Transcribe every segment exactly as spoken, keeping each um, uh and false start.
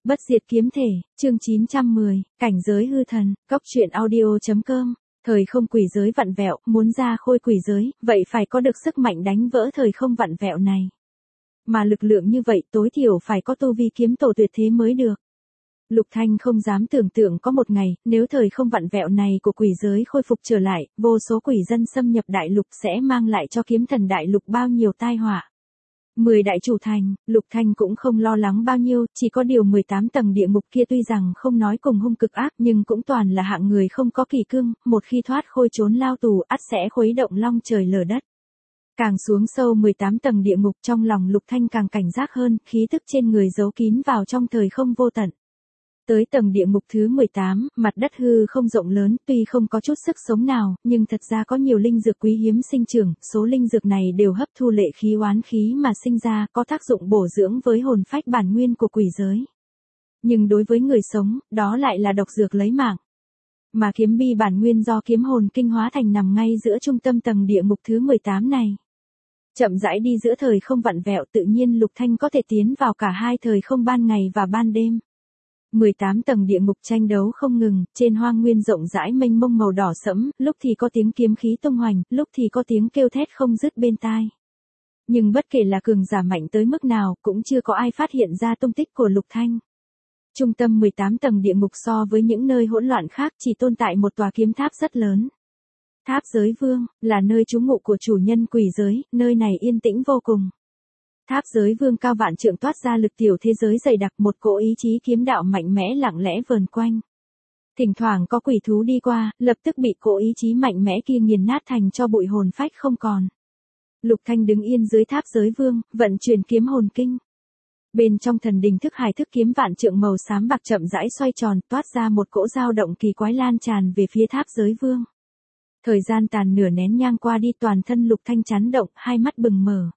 Bất diệt kiếm thể, chương chín trăm mười, cảnh giới hư thần, cốc truyện audio.com. Thời không quỷ giới vặn vẹo, muốn ra khôi quỷ giới, vậy phải có được sức mạnh đánh vỡ thời không vặn vẹo này. Mà lực lượng như vậy tối thiểu phải có tu vi kiếm tổ tuyệt thế mới được. Lục Thanh không dám tưởng tượng có một ngày, nếu thời không vặn vẹo này của quỷ giới khôi phục trở lại, vô số quỷ dân xâm nhập đại lục sẽ mang lại cho kiếm thần đại lục bao nhiêu tai họa. Mười đại chủ thành, Lục Thanh cũng không lo lắng bao nhiêu, chỉ có điều mười tám tầng địa ngục kia tuy rằng không nói cùng hung cực ác nhưng cũng toàn là hạng người không có kỳ cương, một khi thoát khôi trốn lao tù ắt sẽ khuấy động long trời lở đất. Càng xuống sâu mười tám tầng địa ngục trong lòng Lục Thanh càng cảnh giác hơn, khí tức trên người giấu kín vào trong thời không vô tận. Tới tầng địa ngục thứ mười tám, mặt đất hư không rộng lớn, tuy không có chút sức sống nào, nhưng thật ra có nhiều linh dược quý hiếm sinh trưởng, số linh dược này đều hấp thu lệ khí oán khí mà sinh ra, có tác dụng bổ dưỡng với hồn phách bản nguyên của quỷ giới. Nhưng đối với người sống, đó lại là độc dược lấy mạng. Mà kiếm bi bản nguyên do kiếm hồn kinh hóa thành nằm ngay giữa trung tâm tầng địa ngục thứ mười tám này. Chậm rãi đi giữa thời không vặn vẹo, tự nhiên Lục Thanh có thể tiến vào cả hai thời không ban ngày và ban đêm. mười tám tầng địa ngục tranh đấu không ngừng, trên hoang nguyên rộng rãi mênh mông màu đỏ sẫm, lúc thì có tiếng kiếm khí tung hoành, lúc thì có tiếng kêu thét không dứt bên tai. Nhưng bất kể là cường giả mạnh tới mức nào, cũng chưa có ai phát hiện ra tung tích của Lục Thanh. Trung tâm mười tám tầng địa ngục so với những nơi hỗn loạn khác chỉ tồn tại một tòa kiếm tháp rất lớn. Tháp giới vương, là nơi trú ngụ của chủ nhân quỷ giới, nơi này yên tĩnh vô cùng. Tháp giới vương cao vạn trượng toát ra lực tiểu thế giới dày đặc, một cỗ ý chí kiếm đạo mạnh mẽ lặng lẽ vờn quanh. Thỉnh thoảng có quỷ thú đi qua, lập tức bị cỗ ý chí mạnh mẽ kia nghiền nát thành cho bụi hồn phách không còn. Lục Thanh đứng yên dưới tháp giới vương, vận chuyển kiếm hồn kinh. Bên trong thần đình thức hải thức kiếm vạn trượng màu xám bạc chậm rãi xoay tròn, toát ra một cỗ dao động kỳ quái lan tràn về phía tháp giới vương. Thời gian tàn nửa nén nhang qua đi, toàn thân Lục Thanh chấn động, hai mắt bừng mở.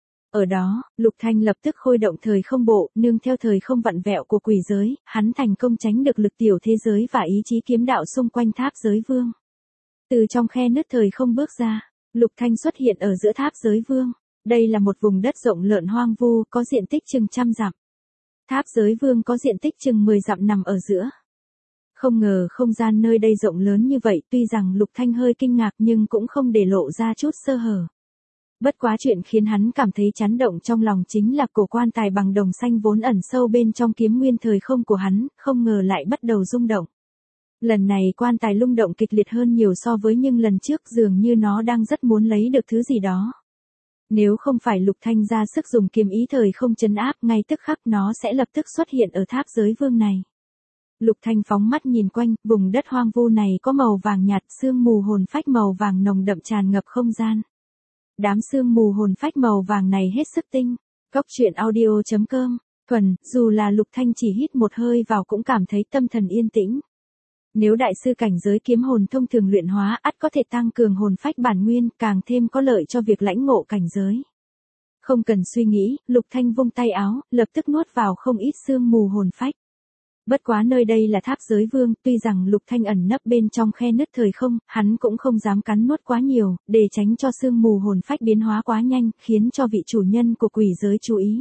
Ở đó, Lục Thanh lập tức khôi động thời không bộ, nương theo thời không vặn vẹo của quỷ giới, hắn thành công tránh được lực tiểu thế giới và ý chí kiếm đạo xung quanh tháp giới vương. Từ trong khe nứt thời không bước ra, Lục Thanh xuất hiện ở giữa tháp giới vương. Đây là một vùng đất rộng lợn hoang vu, có diện tích chừng trăm dặm. Tháp giới vương có diện tích chừng mười dặm nằm ở giữa. Không ngờ không gian nơi đây rộng lớn như vậy, tuy rằng Lục Thanh hơi kinh ngạc nhưng cũng không để lộ ra chút sơ hở. Bất quá chuyện khiến hắn cảm thấy chấn động trong lòng chính là cổ quan tài bằng đồng xanh vốn ẩn sâu bên trong kiếm nguyên thời không của hắn, không ngờ lại bắt đầu rung động. Lần này quan tài rung động kịch liệt hơn nhiều so với những lần trước, dường như nó đang rất muốn lấy được thứ gì đó. Nếu không phải Lục Thanh ra sức dùng kiếm ý thời không trấn áp, ngay tức khắc nó sẽ lập tức xuất hiện ở tháp giới vương này. Lục Thanh phóng mắt nhìn quanh, vùng đất hoang vu này có màu vàng nhạt, sương mù hồn phách màu vàng nồng đậm tràn ngập không gian. Đám sương mù hồn phách màu vàng này hết sức tinh. Cốc truyện audio.com, thuần, dù là Lục Thanh chỉ hít một hơi vào cũng cảm thấy tâm thần yên tĩnh. Nếu đại sư cảnh giới kiếm hồn thông thường luyện hóa, ắt có thể tăng cường hồn phách bản nguyên, càng thêm có lợi cho việc lãnh ngộ cảnh giới. Không cần suy nghĩ, Lục Thanh vung tay áo, lập tức nuốt vào không ít sương mù hồn phách. Bất quá nơi đây là tháp giới vương, tuy rằng Lục Thanh ẩn nấp bên trong khe nứt thời không, hắn cũng không dám cắn nuốt quá nhiều, để tránh cho sương mù hồn phách biến hóa quá nhanh, khiến cho vị chủ nhân của quỷ giới chú ý.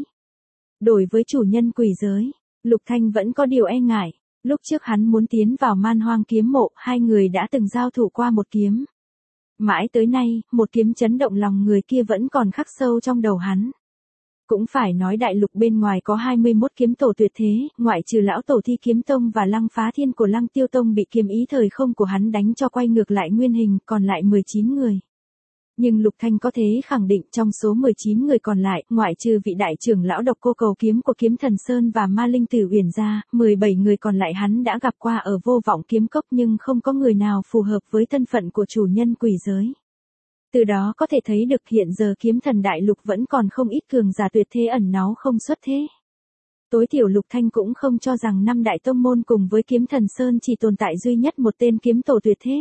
Đối với chủ nhân quỷ giới, Lục Thanh vẫn có điều e ngại. Lúc trước hắn muốn tiến vào Man Hoang kiếm mộ, hai người đã từng giao thủ qua một kiếm. Mãi tới nay, một kiếm chấn động lòng người kia vẫn còn khắc sâu trong đầu hắn. Cũng phải nói đại lục bên ngoài có hai mươi mốt kiếm tổ tuyệt thế, ngoại trừ lão tổ Thi Kiếm Tông và Lăng Phá Thiên của Lăng Tiêu Tông bị kiếm ý thời không của hắn đánh cho quay ngược lại nguyên hình, còn lại mười chín người. Nhưng Lục Thanh có thể khẳng định trong số mười chín người còn lại, ngoại trừ vị đại trưởng lão độc cô cầu kiếm của Kiếm Thần Sơn và Ma Linh Tử Uyển ra, mười bảy người còn lại hắn đã gặp qua ở Vô Vọng Kiếm Cốc nhưng không có người nào phù hợp với thân phận của chủ nhân quỷ giới. Từ đó có thể thấy được hiện giờ kiếm thần đại lục vẫn còn không ít cường giả tuyệt thế ẩn náu không xuất thế. Tối thiểu Lục Thanh cũng không cho rằng năm đại tông môn cùng với Kiếm Thần Sơn chỉ tồn tại duy nhất một tên kiếm tổ tuyệt thế.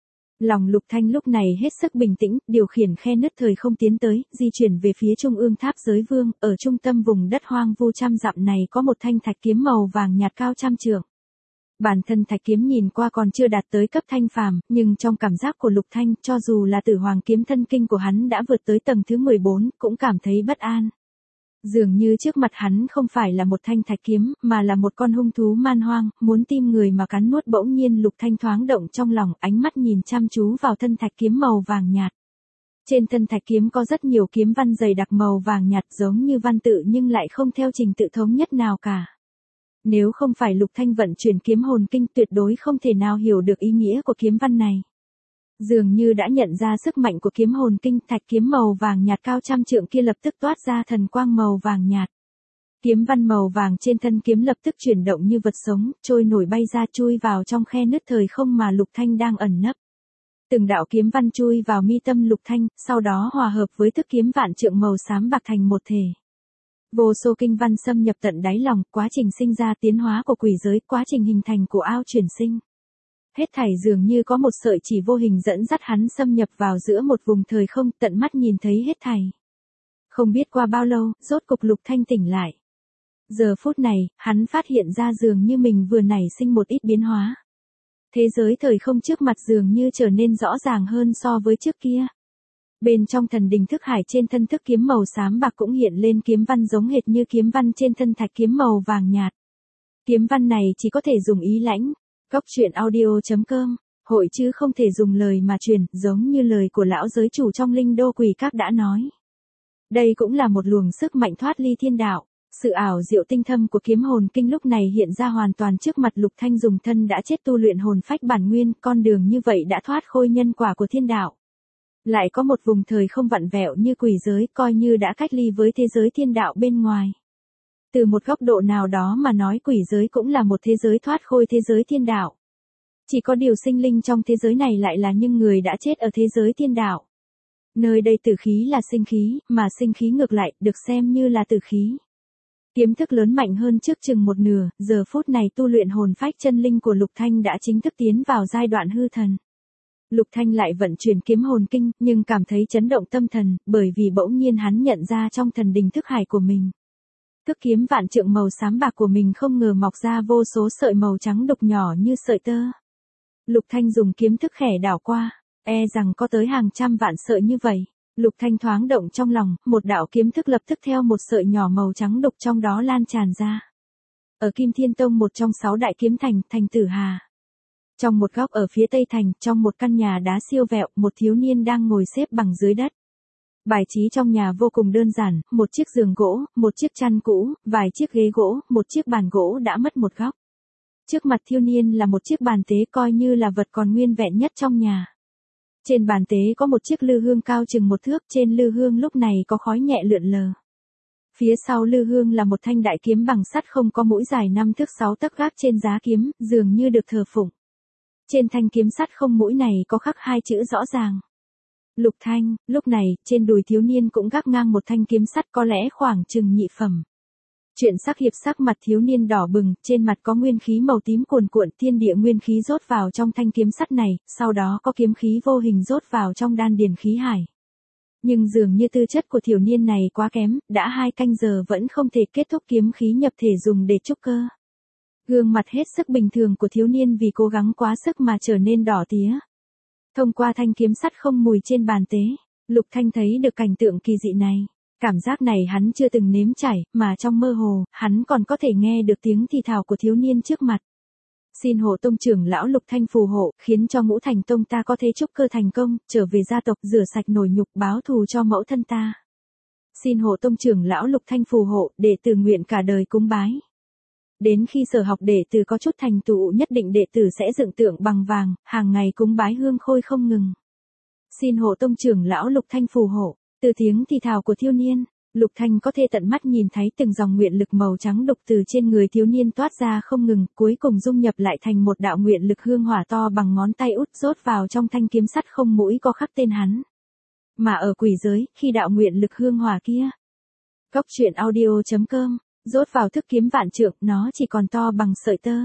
Lòng Lục Thanh lúc này hết sức bình tĩnh, điều khiển khe nứt thời không tiến tới, di chuyển về phía trung ương tháp giới vương, ở trung tâm vùng đất hoang vu trăm dặm này có một thanh thạch kiếm màu vàng nhạt cao trăm trượng. Bản thân thạch kiếm nhìn qua còn chưa đạt tới cấp thanh phàm, nhưng trong cảm giác của Lục Thanh, cho dù là Tử Hoàng kiếm thân kinh của hắn đã vượt tới tầng thứ mười bốn, cũng cảm thấy bất an. Dường như trước mặt hắn không phải là một thanh thạch kiếm, mà là một con hung thú man hoang, muốn tim người mà cắn nuốt. Bỗng nhiên Lục Thanh thoáng động trong lòng, ánh mắt nhìn chăm chú vào thân thạch kiếm màu vàng nhạt. Trên thân thạch kiếm có rất nhiều kiếm văn dày đặc màu vàng nhạt giống như văn tự nhưng lại không theo trình tự thống nhất nào cả. Nếu không phải Lục Thanh vận chuyển kiếm hồn kinh tuyệt đối không thể nào hiểu được ý nghĩa của kiếm văn này. Dường như đã nhận ra sức mạnh của kiếm hồn kinh, thạch kiếm màu vàng nhạt cao trăm trượng kia lập tức toát ra thần quang màu vàng nhạt. Kiếm văn màu vàng trên thân kiếm lập tức chuyển động như vật sống, trôi nổi bay ra chui vào trong khe nứt thời không mà Lục Thanh đang ẩn nấp. Từng đạo kiếm văn chui vào mi tâm Lục Thanh, sau đó hòa hợp với thức kiếm vạn trượng màu xám bạc thành một thể. Vô số kinh văn xâm nhập tận đáy lòng, quá trình sinh ra tiến hóa của quỷ giới, quá trình hình thành của ao chuyển sinh. Hết thảy dường như có một sợi chỉ vô hình dẫn dắt hắn xâm nhập vào giữa một vùng thời không, tận mắt nhìn thấy hết thảy. Không biết qua bao lâu, rốt cục Lục Thanh tỉnh lại. Giờ phút này, hắn phát hiện ra dường như mình vừa nảy sinh một ít biến hóa. Thế giới thời không trước mặt dường như trở nên rõ ràng hơn so với trước kia. Bên trong thần đình thức hải trên thân thức kiếm màu xám bạc cũng hiện lên kiếm văn giống hệt như kiếm văn trên thân thạch kiếm màu vàng nhạt. Kiếm văn này chỉ có thể dùng ý lãnh. Góc truyện audio chấm com, hội chứ không thể dùng lời mà truyền, giống như lời của lão giới chủ trong Linh Đô Quỷ Các đã nói. Đây cũng là một luồng sức mạnh thoát ly thiên đạo. Sự ảo diệu tinh thâm của kiếm hồn kinh lúc này hiện ra hoàn toàn trước mặt Lục Thanh dùng thân đã chết tu luyện hồn phách bản nguyên, con đường như vậy đã thoát khôi nhân quả của thiên đạo. Lại có một vùng thời không vặn vẹo như quỷ giới, coi như đã cách ly với thế giới thiên đạo bên ngoài. Từ một góc độ nào đó mà nói quỷ giới cũng là một thế giới thoát khôi thế giới thiên đạo. Chỉ có điều sinh linh trong thế giới này lại là những người đã chết ở thế giới thiên đạo. Nơi đây tử khí là sinh khí, mà sinh khí ngược lại, được xem như là tử khí. Kiếm thức lớn mạnh hơn trước chừng một nửa, giờ phút này tu luyện hồn phách chân linh của Lục Thanh đã chính thức tiến vào giai đoạn hư thần. Lục Thanh lại vận chuyển kiếm hồn kinh, nhưng cảm thấy chấn động tâm thần, bởi vì bỗng nhiên hắn nhận ra trong thần đình thức hải của mình. Thức kiếm vạn trượng màu xám bạc của mình không ngờ mọc ra vô số sợi màu trắng đục nhỏ như sợi tơ. Lục Thanh dùng kiếm thức khẽ đảo qua, e rằng có tới hàng trăm vạn sợi như vậy. Lục Thanh thoáng động trong lòng, một đạo kiếm thức lập tức theo một sợi nhỏ màu trắng đục trong đó lan tràn ra. Ở Kim Thiên Tông một trong sáu đại kiếm thành, thành Tử Hà. Trong một góc ở phía tây thành, trong một căn nhà đá siêu vẹo, một thiếu niên đang ngồi xếp bằng dưới đất. Bài trí trong nhà vô cùng đơn giản, một chiếc giường gỗ, một chiếc chăn cũ, vài chiếc ghế gỗ, một chiếc bàn gỗ đã mất một góc. Trước mặt thiếu niên là một chiếc bàn tế coi như là vật còn nguyên vẹn nhất trong nhà. Trên bàn tế có một chiếc lư hương cao chừng một thước, trên lư hương lúc này có khói nhẹ lượn lờ. Phía sau lư hương là một thanh đại kiếm bằng sắt không có mũi dài năm thước sáu tấc gác trên giá kiếm, dường như được thờ phụng. Trên thanh kiếm sắt không mũi này có khắc hai chữ rõ ràng. Lục Thanh. Lúc này, trên đùi thiếu niên cũng gác ngang một thanh kiếm sắt có lẽ khoảng chừng nhị phẩm. Chuyện sắc hiệp sắc mặt thiếu niên đỏ bừng, trên mặt có nguyên khí màu tím cuồn cuộn, thiên địa nguyên khí rót vào trong thanh kiếm sắt này, sau đó có kiếm khí vô hình rót vào trong đan điền khí hải. Nhưng dường như tư chất của thiếu niên này quá kém, đã hai canh giờ vẫn không thể kết thúc kiếm khí nhập thể dùng để trúc cơ. Gương mặt hết sức bình thường của thiếu niên vì cố gắng quá sức mà trở nên đỏ tía. Thông qua thanh kiếm sắt không mùi trên bàn tế, Lục Thanh thấy được cảnh tượng kỳ dị này. Cảm giác này hắn chưa từng nếm trải, mà trong mơ hồ, hắn còn có thể nghe được tiếng thì thào của thiếu niên trước mặt. Xin hộ tông trưởng lão Lục Thanh phù hộ, khiến cho Ngũ Thành Tông ta có thể trúc cơ thành công, trở về gia tộc, rửa sạch nổi nhục, báo thù cho mẫu thân ta. Xin hộ tông trưởng lão Lục Thanh phù hộ, đệ tử nguyện cả đời cúng bái. Đến khi sở học đệ tử có chút thành tựu nhất định đệ tử sẽ dựng tượng bằng vàng, hàng ngày cúng bái hương khôi không ngừng. Xin hộ tông trưởng lão Lục Thanh phù hộ. Từ tiếng thì thào của thiếu niên, Lục Thanh có thể tận mắt nhìn thấy từng dòng nguyện lực màu trắng đục từ trên người thiếu niên toát ra không ngừng, cuối cùng dung nhập lại thành một đạo nguyện lực hương hỏa to bằng ngón tay út rót vào trong thanh kiếm sắt không mũi có khắc tên hắn. Mà ở quỷ giới, khi đạo nguyện lực hương hỏa kia, góc truyện audio chấm com, rót vào thức kiếm vạn trượng, nó chỉ còn to bằng sợi tơ.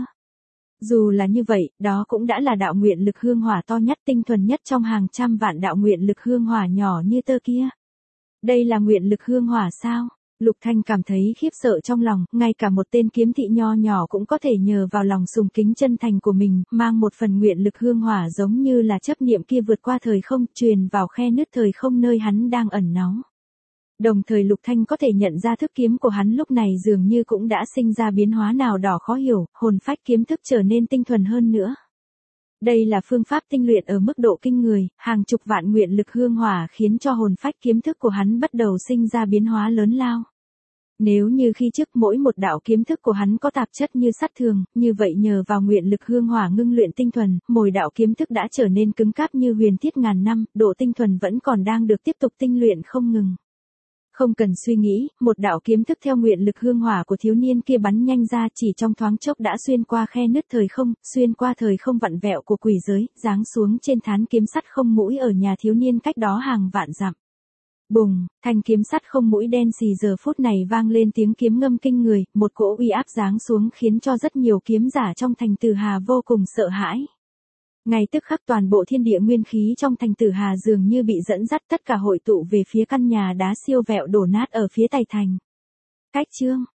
Dù là như vậy, đó cũng đã là đạo nguyện lực hương hỏa to nhất tinh thuần nhất trong hàng trăm vạn đạo nguyện lực hương hỏa nhỏ như tơ kia. Đây là nguyện lực hương hỏa sao? Lục Thanh cảm thấy khiếp sợ trong lòng, ngay cả một tên kiếm thị nho nhỏ cũng có thể nhờ vào lòng sùng kính chân thành của mình, mang một phần nguyện lực hương hỏa giống như là chấp niệm kia vượt qua thời không, truyền vào khe nứt thời không nơi hắn đang ẩn náu. Đồng thời Lục Thanh có thể nhận ra thức kiếm của hắn lúc này dường như cũng đã sinh ra biến hóa nào đó khó hiểu, hồn phách kiếm thức trở nên tinh thuần hơn nữa. Đây là phương pháp tinh luyện ở mức độ kinh người, hàng chục vạn nguyện lực hương hỏa khiến cho hồn phách kiếm thức của hắn bắt đầu sinh ra biến hóa lớn lao. Nếu như khi trước mỗi một đạo kiếm thức của hắn có tạp chất như sắt thường, như vậy nhờ vào nguyện lực hương hỏa ngưng luyện tinh thuần, mỗi đạo kiếm thức đã trở nên cứng cáp như huyền thiết ngàn năm, độ tinh thuần vẫn còn đang được tiếp tục tinh luyện không ngừng. Không cần suy nghĩ, một đạo kiếm thức theo nguyện lực hương hỏa của thiếu niên kia bắn nhanh ra chỉ trong thoáng chốc đã xuyên qua khe nứt thời không, xuyên qua thời không vặn vẹo của quỷ giới, giáng xuống trên thán kiếm sắt không mũi ở nhà thiếu niên cách đó hàng vạn dặm. Bùng, thanh kiếm sắt không mũi đen xì giờ phút này vang lên tiếng kiếm ngâm kinh người, một cỗ uy áp giáng xuống khiến cho rất nhiều kiếm giả trong thành Tử Hà vô cùng sợ hãi. Ngay tức khắc toàn bộ thiên địa nguyên khí trong thành Tử Hà dường như bị dẫn dắt tất cả hội tụ về phía căn nhà đá siêu vẹo đổ nát ở phía tây thành. Cách chương